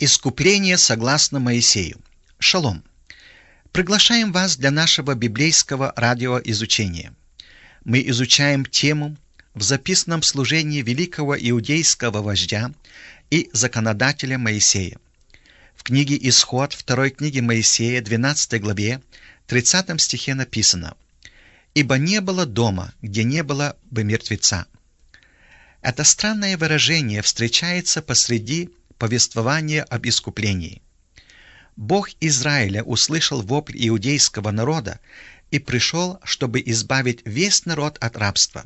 Искупление согласно Моисею. Шалом. Приглашаем вас для нашего библейского радиоизучения. Мы изучаем тему в записанном служении великого иудейского вождя и законодателя Моисея. В книге Исход, второй книге Моисея, 12 главе, 30 стихе написано: «Ибо не было дома, где не было бы мертвеца». Это странное выражение встречается посреди повествования об искуплении. Бог Израиля услышал вопль иудейского народа и пришел, чтобы избавить весь народ от рабства.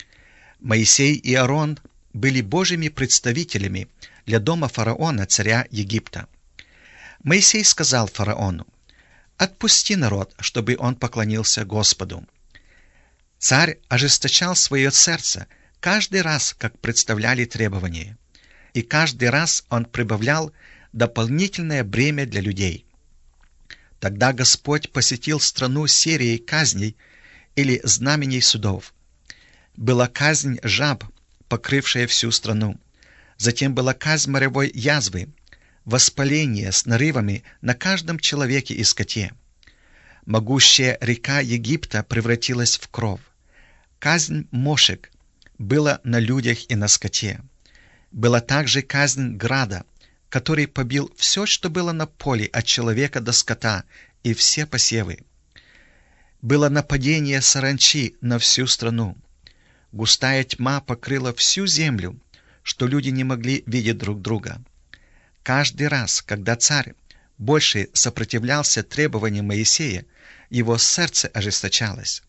Моисей и Аарон были Божьими представителями для дома фараона, царя Египта. Моисей сказал фараону: «Отпусти народ, чтобы он поклонился Господу». Царь ожесточал свое сердце каждый раз, как представляли требования, и каждый раз он прибавлял дополнительное бремя для людей. Тогда Господь посетил страну серией казней или знамений судов. Была казнь жаб, покрывшая всю страну. Затем была казнь моревой язвы, воспаление с нарывами на каждом человеке и скоте. Могущая река Египта превратилась в кровь. Казнь мошек была на людях и на скоте. Была также казнь града, который побил все, что было на поле, от человека до скота, и все посевы. Было нападение саранчи на всю страну. Густая тьма покрыла всю землю, что люди не могли видеть друг друга. Каждый раз, когда царь больше сопротивлялся требованиям Моисея, его сердце ожесточалось.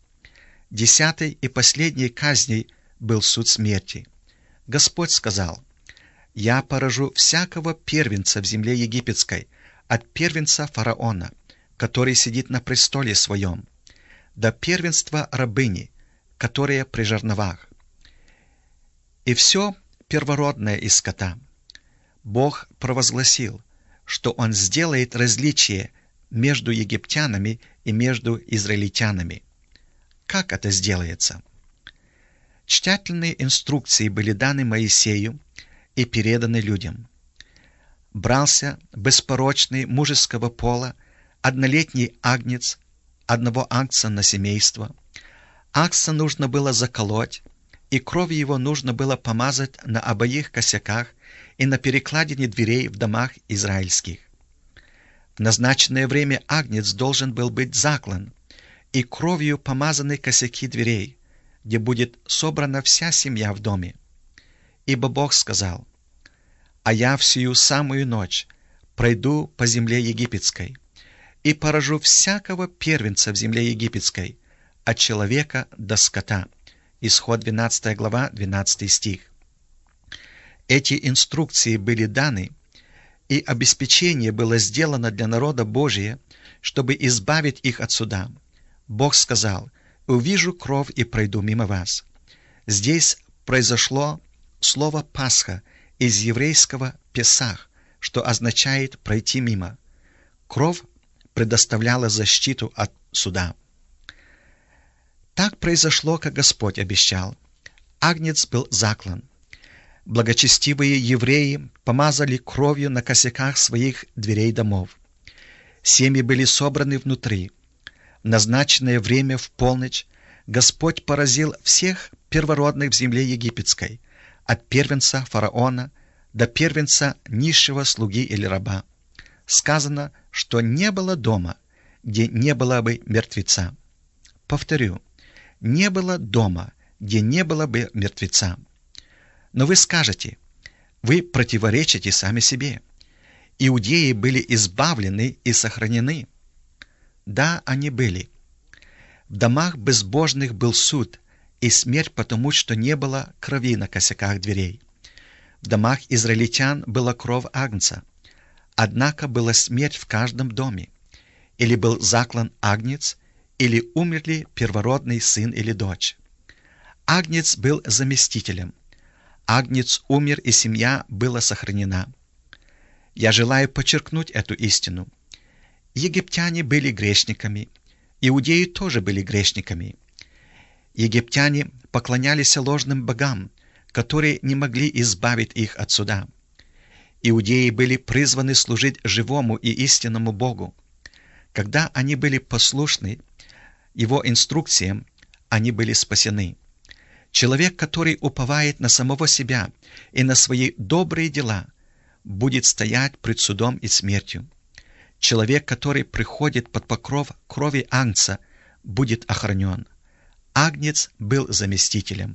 10-й и последней казней был суд смерти. Господь сказал: «Я поражу всякого первенца в земле египетской, от первенца фараона, который сидит на престоле своем, до первенства рабыни, которая при жерновах, и все первородное из скота». Бог провозгласил, что Он сделает различие между египтянами и между израильтянами. Как это сделается? Тщательные инструкции были даны Моисею и переданы людям. Брался беспорочный мужеского пола однолетний агнец, одного агнца на семейство. Агнца нужно было заколоть, и кровь его нужно было помазать на обоих косяках и на перекладине дверей в домах израильских. В назначенное время агнец должен был быть заклан, и кровью помазаны косяки дверей, где будет собрана вся семья в доме. Ибо Бог сказал: «А я в сию самую ночь пройду по земле египетской и поражу всякого первенца в земле египетской, от человека до скота». Исход 12 глава, 12 стих. Эти инструкции были даны, и обеспечение было сделано для народа Божия, чтобы избавить их от суда. Бог сказал: «Увижу кровь и пройду мимо вас». Здесь произошло слово «Пасха» из еврейского «Песах», что означает «пройти мимо». Кровь предоставляла защиту от суда. Так произошло, как Господь обещал. Агнец был заклан. Благочестивые евреи помазали кровью на косяках своих дверей домов. Семьи были собраны внутри. В назначенное время в полночь Господь поразил всех первородных в земле египетской, от первенца фараона до первенца низшего слуги или раба. Сказано, что не было дома, где не было бы мертвеца. Повторю, не было дома, где не было бы мертвеца. Но вы скажете: вы противоречите сами себе. Иудеи были избавлены и сохранены. Да, они были. В домах безбожных был суд и смерть, потому что не было крови на косяках дверей. В домах израильтян была кровь агнца. Однако была смерть в каждом доме. Или был заклан агнец, или умерли первородный сын или дочь. Агнец был заместителем. Агнец умер, и семья была сохранена. Я желаю подчеркнуть эту истину. Египтяне были грешниками, иудеи тоже были грешниками. Египтяне поклонялись ложным богам, которые не могли избавить их от суда. Иудеи были призваны служить живому и истинному Богу. Когда они были послушны Его инструкциям, они были спасены. Человек, который уповает на самого себя и на свои добрые дела, будет стоять пред судом и смертью. Человек, который приходит под покров крови Агнца, будет охранен. Агнец был заместителем.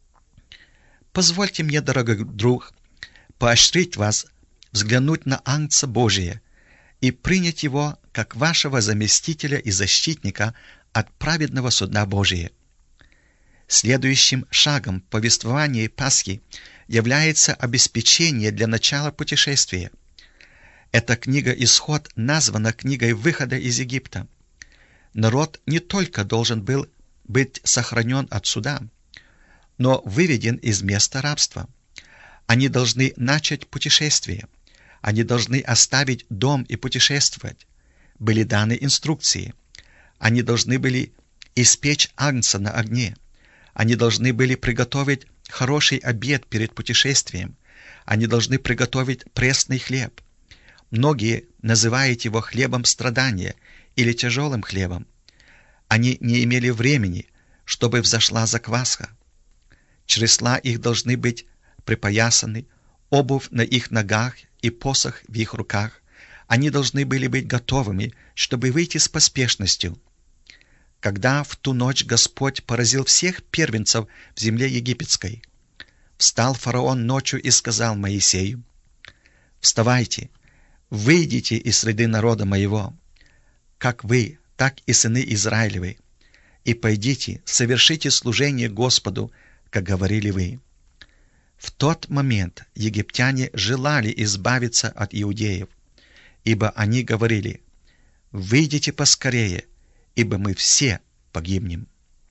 Позвольте мне, дорогой друг, поощрить вас взглянуть на Агнца Божия и принять Его как вашего заместителя и защитника от праведного суда Божия. Следующим шагом повествования Пасхи является обеспечение для начала путешествия. Эта книга «Исход» названа книгой выхода из Египта. Народ не только должен был быть сохранен от суда, но выведен из места рабства. Они должны начать путешествие. Они должны оставить дом и путешествовать. Были даны инструкции. Они должны были испечь агнца на огне. Они должны были приготовить хороший обед перед путешествием. Они должны приготовить пресный хлеб. Многие называют его хлебом страдания или тяжелым хлебом. Они не имели времени, чтобы взошла закваска. Чресла их должны быть припоясаны, обувь на их ногах и посох в их руках. Они должны были быть готовыми, чтобы выйти с поспешностью. Когда в ту ночь Господь поразил всех первенцев в земле египетской, встал фараон ночью и сказал Моисею: «Вставайте, выйдите из среды народа моего, как вы, так и сыны Израилевы, и пойдите, совершите служение Господу, как говорили вы». В тот момент египтяне желали избавиться от иудеев, ибо они говорили: «Выйдите поскорее, ибо мы все погибнем».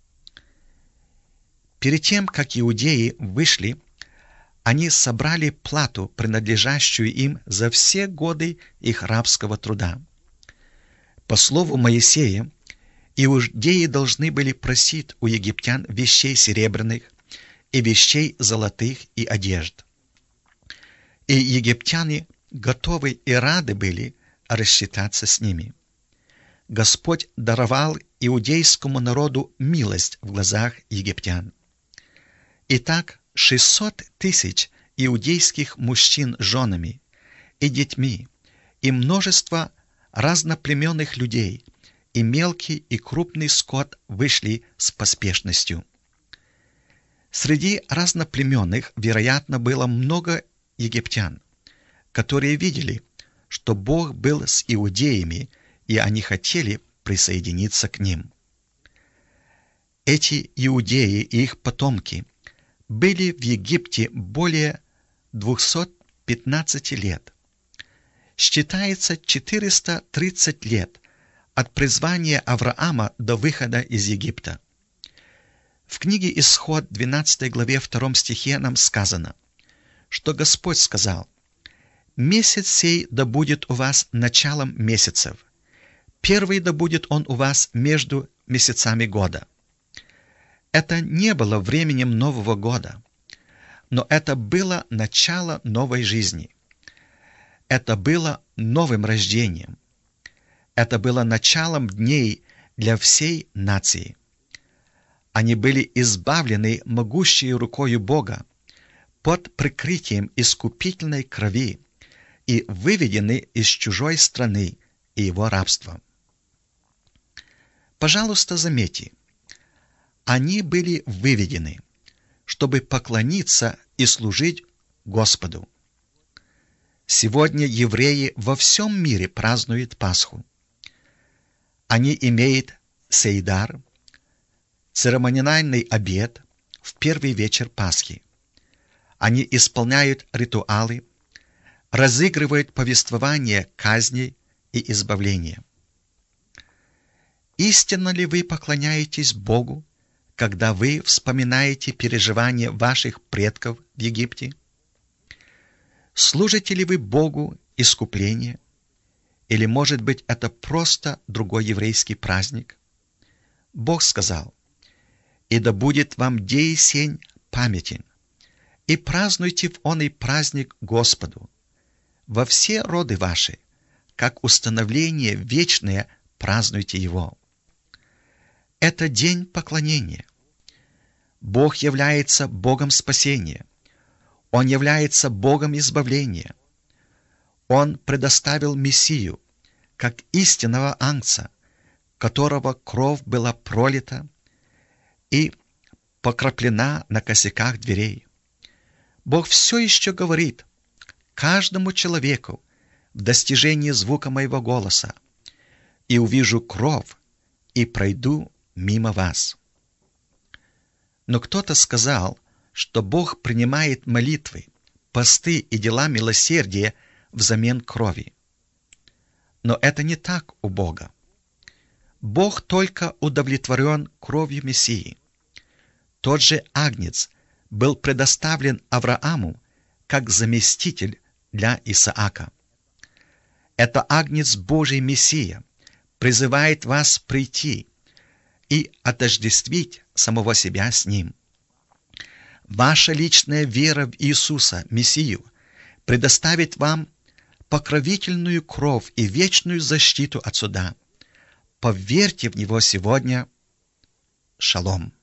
Перед тем, как иудеи вышли, они собрали плату, принадлежащую им за все годы их рабского труда. По слову Моисея, иудеи должны были просить у египтян вещей серебряных и вещей золотых и одежд. И египтяне готовы и рады были рассчитаться с ними. Господь даровал иудейскому народу милость в глазах египтян. Итак, 600 тысяч иудейских мужчин с женами и детьми, и множество разноплеменных людей, и мелкий и крупный скот вышли с поспешностью. Среди разноплеменных, вероятно, было много египтян, которые видели, что Бог был с иудеями, и они хотели присоединиться к ним. Эти иудеи и их потомки были в Египте более 215 лет. Считается 430 лет от призвания Авраама до выхода из Египта. В книге «Исход» 12 главе 2 стихе нам сказано, что Господь сказал: «Месяц сей да будет у вас началом месяцев, первый да будет он у вас между месяцами года». Это не было временем Нового года, но это было начало новой жизни. Это было новым рождением. Это было началом дней для всей нации. Они были избавлены могущей рукою Бога под прикрытием искупительной крови и выведены из чужой страны и его рабства. Пожалуйста, заметьте, они были выведены, чтобы поклониться и служить Господу. Сегодня евреи во всем мире празднуют Пасху. Они имеют сейдар, церемониальный обед в первый вечер Пасхи. Они исполняют ритуалы, разыгрывают повествование казней и избавления. Истинно ли вы поклоняетесь Богу, когда вы вспоминаете переживания ваших предков в Египте? Служите ли вы Богу искупление? Или, может быть, это просто другой еврейский праздник? Бог сказал: «И да будет вам день сень памятен, и празднуйте в оный праздник Господу. во все роды ваши, как установление вечное празднуйте его. Это день поклонения. Бог является Богом спасения. Он является Богом избавления. Он предоставил Мессию, как истинного ангца, которого кровь была пролита и покроплена на косяках дверей. Бог все еще говорит каждому человеку в достижении звука моего голоса: «И увижу кровь, и пройду мимо вас». Но кто-то сказал, что Бог принимает молитвы, посты и дела милосердия взамен крови. Но это не так у Бога. Бог только удовлетворен кровью Мессии. Тот же агнец был предоставлен Аврааму как заместитель для Исаака. Это агнец Божий Мессия призывает вас прийти и отождествить самого себя с Ним. Ваша личная вера в Иисуса, Мессию, предоставит вам покровительную кровь и вечную защиту от суда. Поверьте в Него сегодня. Шалом.